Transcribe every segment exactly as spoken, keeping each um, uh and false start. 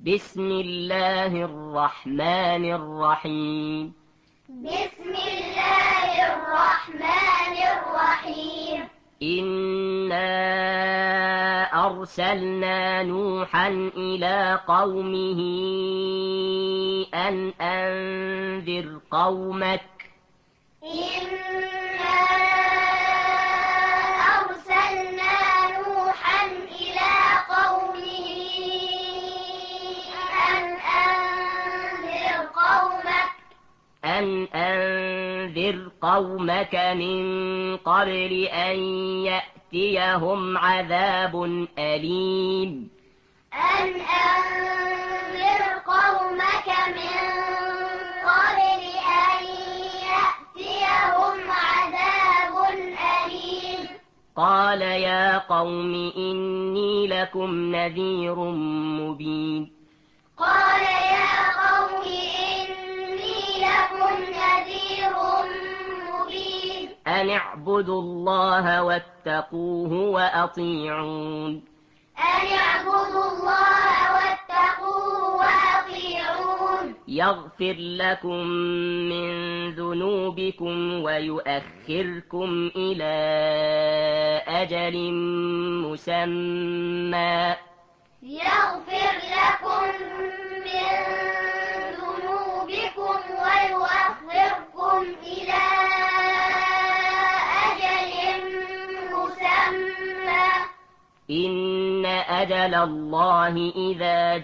بسم الله الرحمن الرحيم بسم الله الرحمن الرحيم إنا أرسلنا نوحا إلى قومه أن أنذر قومك إنا أرسلنا نوحا إلى قومه أن أنذر قومك أن أنذر قومك من قبل أن يأتيهم عذاب أليم أن أنذر قومك من قبل أن يأتيهم عذاب أليم قال يا قوم إني لكم نذير مبين قال يا قوم إني لكم نذير مبين أن اعبدوا الله واتقوه وأطيعون أن اعبدوا الله واتقوه وأطيعون يغفر لكم من ذنوبكم ويؤخركم إلى أجل مسمى يغفر لكم من ذنوبكم ويؤخركم إلى أجل مسمى إن أجل الله إذا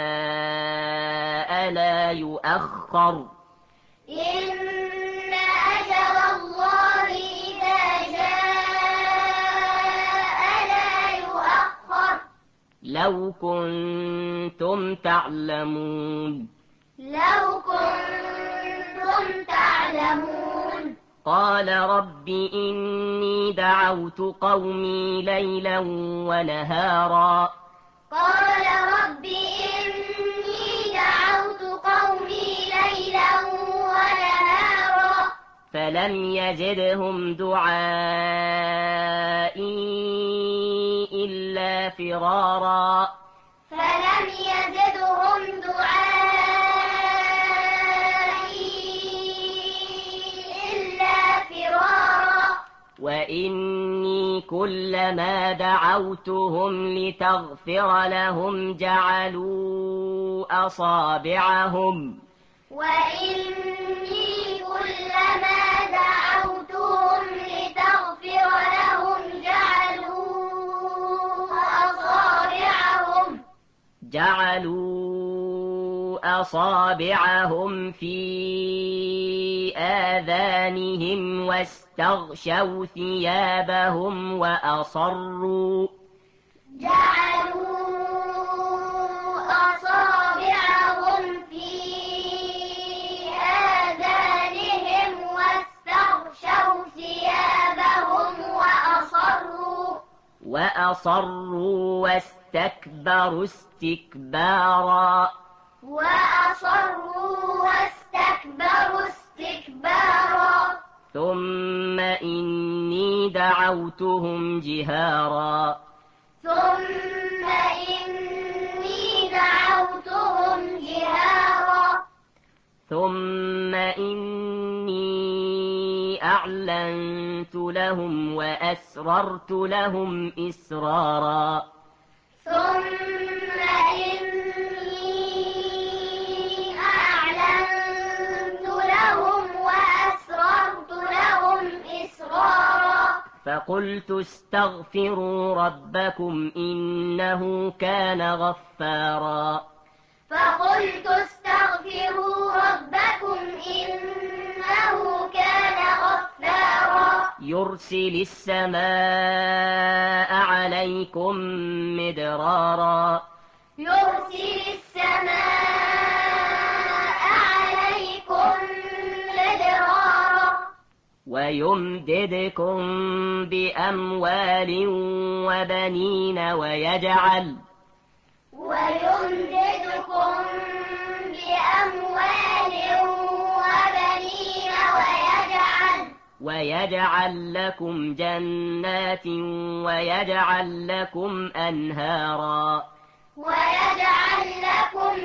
جاء لا يؤخر إن أجل الله إذا جاء لا يؤخر لو كنتم تعلمون لو كنتم تعلمون قال رب إني دعوت قومي ليلا ونهارا قال رب إني دعوت قومي ليلا ونهارا فلم يزدهم دعائي إلا فرارا فلم يزدهم دعائي إلا فرارا وإني كلما دعوتهم لتغفر لهم جعلوا أصابعهم وإني كلما دعوتهم لتغفر لهم جعلوا أصابعهم جعلوا أصابعهم في آذانهم واستغشوا ثيابهم وأصروا جعلوا أصابعهم في آذانهم واستغشوا ثيابهم وأصروا وأصروا واستكبروا استكبارا وأصروا واستكبروا استكبارا ثم إني دعوتهم جهارا ثم إني دعوتهم جهارا ثم إني أعلنت لهم وأسررت لهم إسرارا ثم إني أعلنت لهم وأسررت لهم إسرارا فقلت استغفروا ربكم إنه كان غفارا فقلت استغفروا ربكم إنه كان غفارا يرسل السماء عليكم مدرارا يرسل السماء عليكم مدرارا ويمددكم بأموال وبنين ويجعل ويمددكم بأموال وبنين ويجعل ويجعل لكم جنات ويجعل لكم أنهارا ويجعل لكم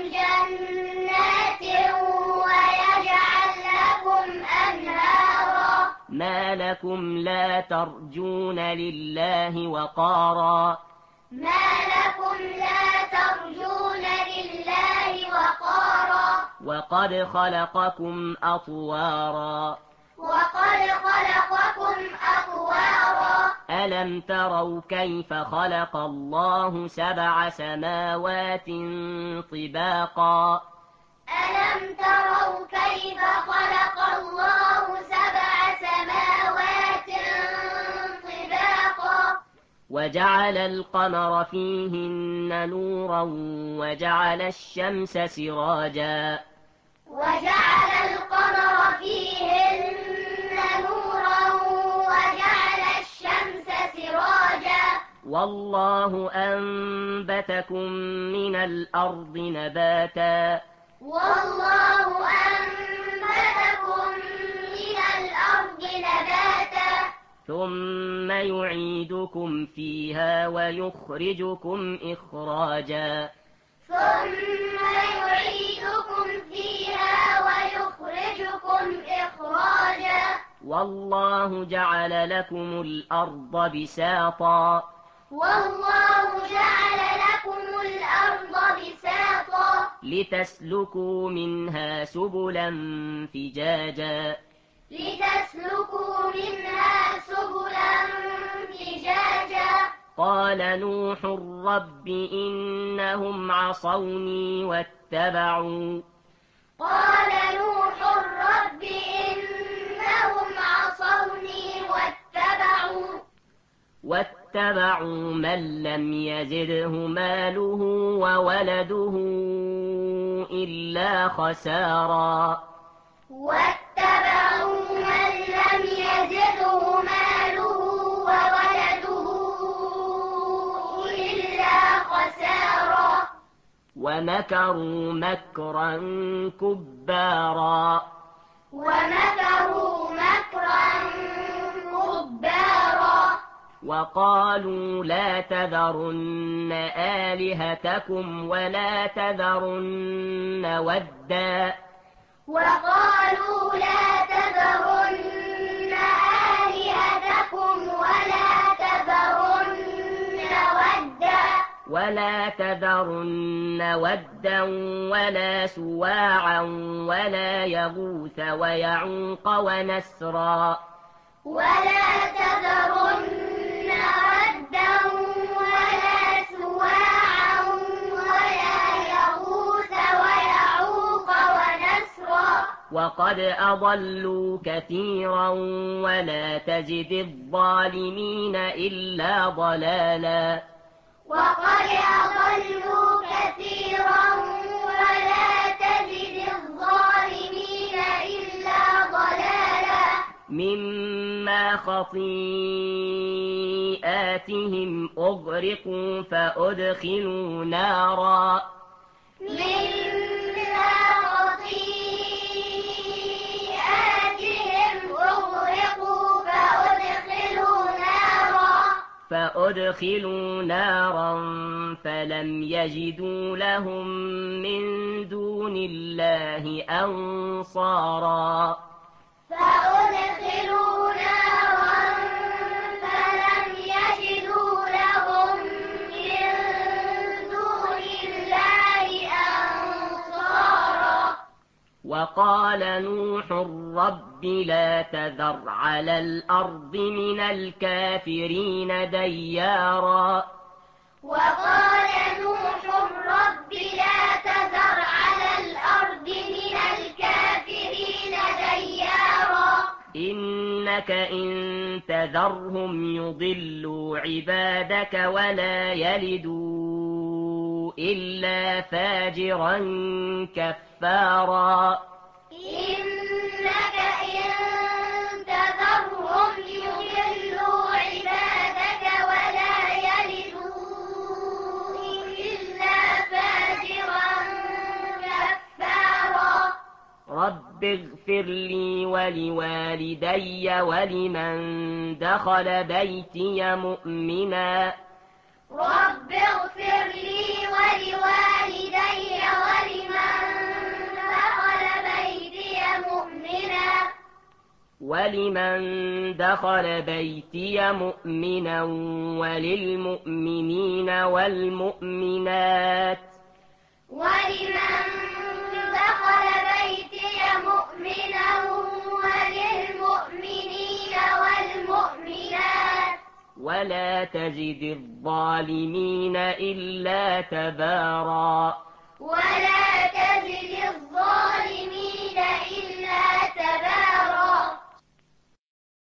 ما لكم لا ترجون لله وقارا ما لكم لا ترجون لله وقارا وقد خلقكم أطوارا وقد خلقكم أطوارا ألم تروا كيف خلق الله سبع سماوات طباقا ألم تروا كيف خلق الله سبع سماوات طباقا وجعل القمر فيهن نورا وجعل الشمس سراجا وجعل القمر فيهن نورا وجعل الشمس سراجا والله أنبتكم من الأرض نباتا والله أنبتكم من الأرض نباتا ثم يعيدكم فيها ويخرجكم إخراجا ثم يعيدكم فيها ويخرجكم إخراجا والله جعل لكم الأرض بساطا والله جعل لكم الأرض بساطا لتسلكوا منها سبلا فجاجا لتسلكوا منها سبلا فجاجا قال نوح رب إنهم عصوني واتبعوا قال نوح رب إنهم عصوني واتبعوا واتبعوا من لم يزده ماله وولده إلا خسارا واتبعوا من لم يزده ماله وولده إلا خسارا ومكروا مكرا كبارا ومكروا مكرا كبارا وقالوا لا تذرن آلهتكم ولا تذرن ودا وقالوا لا تذرن آلهتكم ولا تذرن ودا ولا تذرن ودا ولا سواعا ولا يغوث ويعوق ونسرا ولا تذرن ودا ولا سواعا ولا يغوث ويعوق ونسرا وقد أضلوا كثيرا ولا تزد الظالمين إلا ضلالا وقد أضلوا كثيرا ولا تزد الظالمين إلا ضلالا مما خطيئاتهم أغرقوا فأدخلوا نارا مما خطيئاتهم أغرقوا فأدخلوا نارا فأدخلوا نارا فلم يجدوا لهم من دون الله أنصارا فأدخلوا نارا فلم يجدوا لهم من دون الله أنصارا وقال نوح رب لا تذر على الأرض من الكافرين ديارا وقال نوح رب لا تذر على الأرض من الكافرين ديارا إنك إن تذرهم يضلوا عبادك ولا يلدوا إلا فاجرا كفارا إنك إن تذرهم يضلوا عبادك ولا يلدوا إلا فاجرا كفارا رب اغفر لي ولوالدي ولمن دخل بيتي مؤمنا رب اغفر لي ولوالدي ولمن دخل بيتي مؤمنا ولمن دخل بيتي مؤمنا وللمؤمنين والمؤمنات ولمن دخل بيتي مؤمنا وللمؤمنين والمؤمنات ولا تزد الظالمين إلا تبارا ولا تزد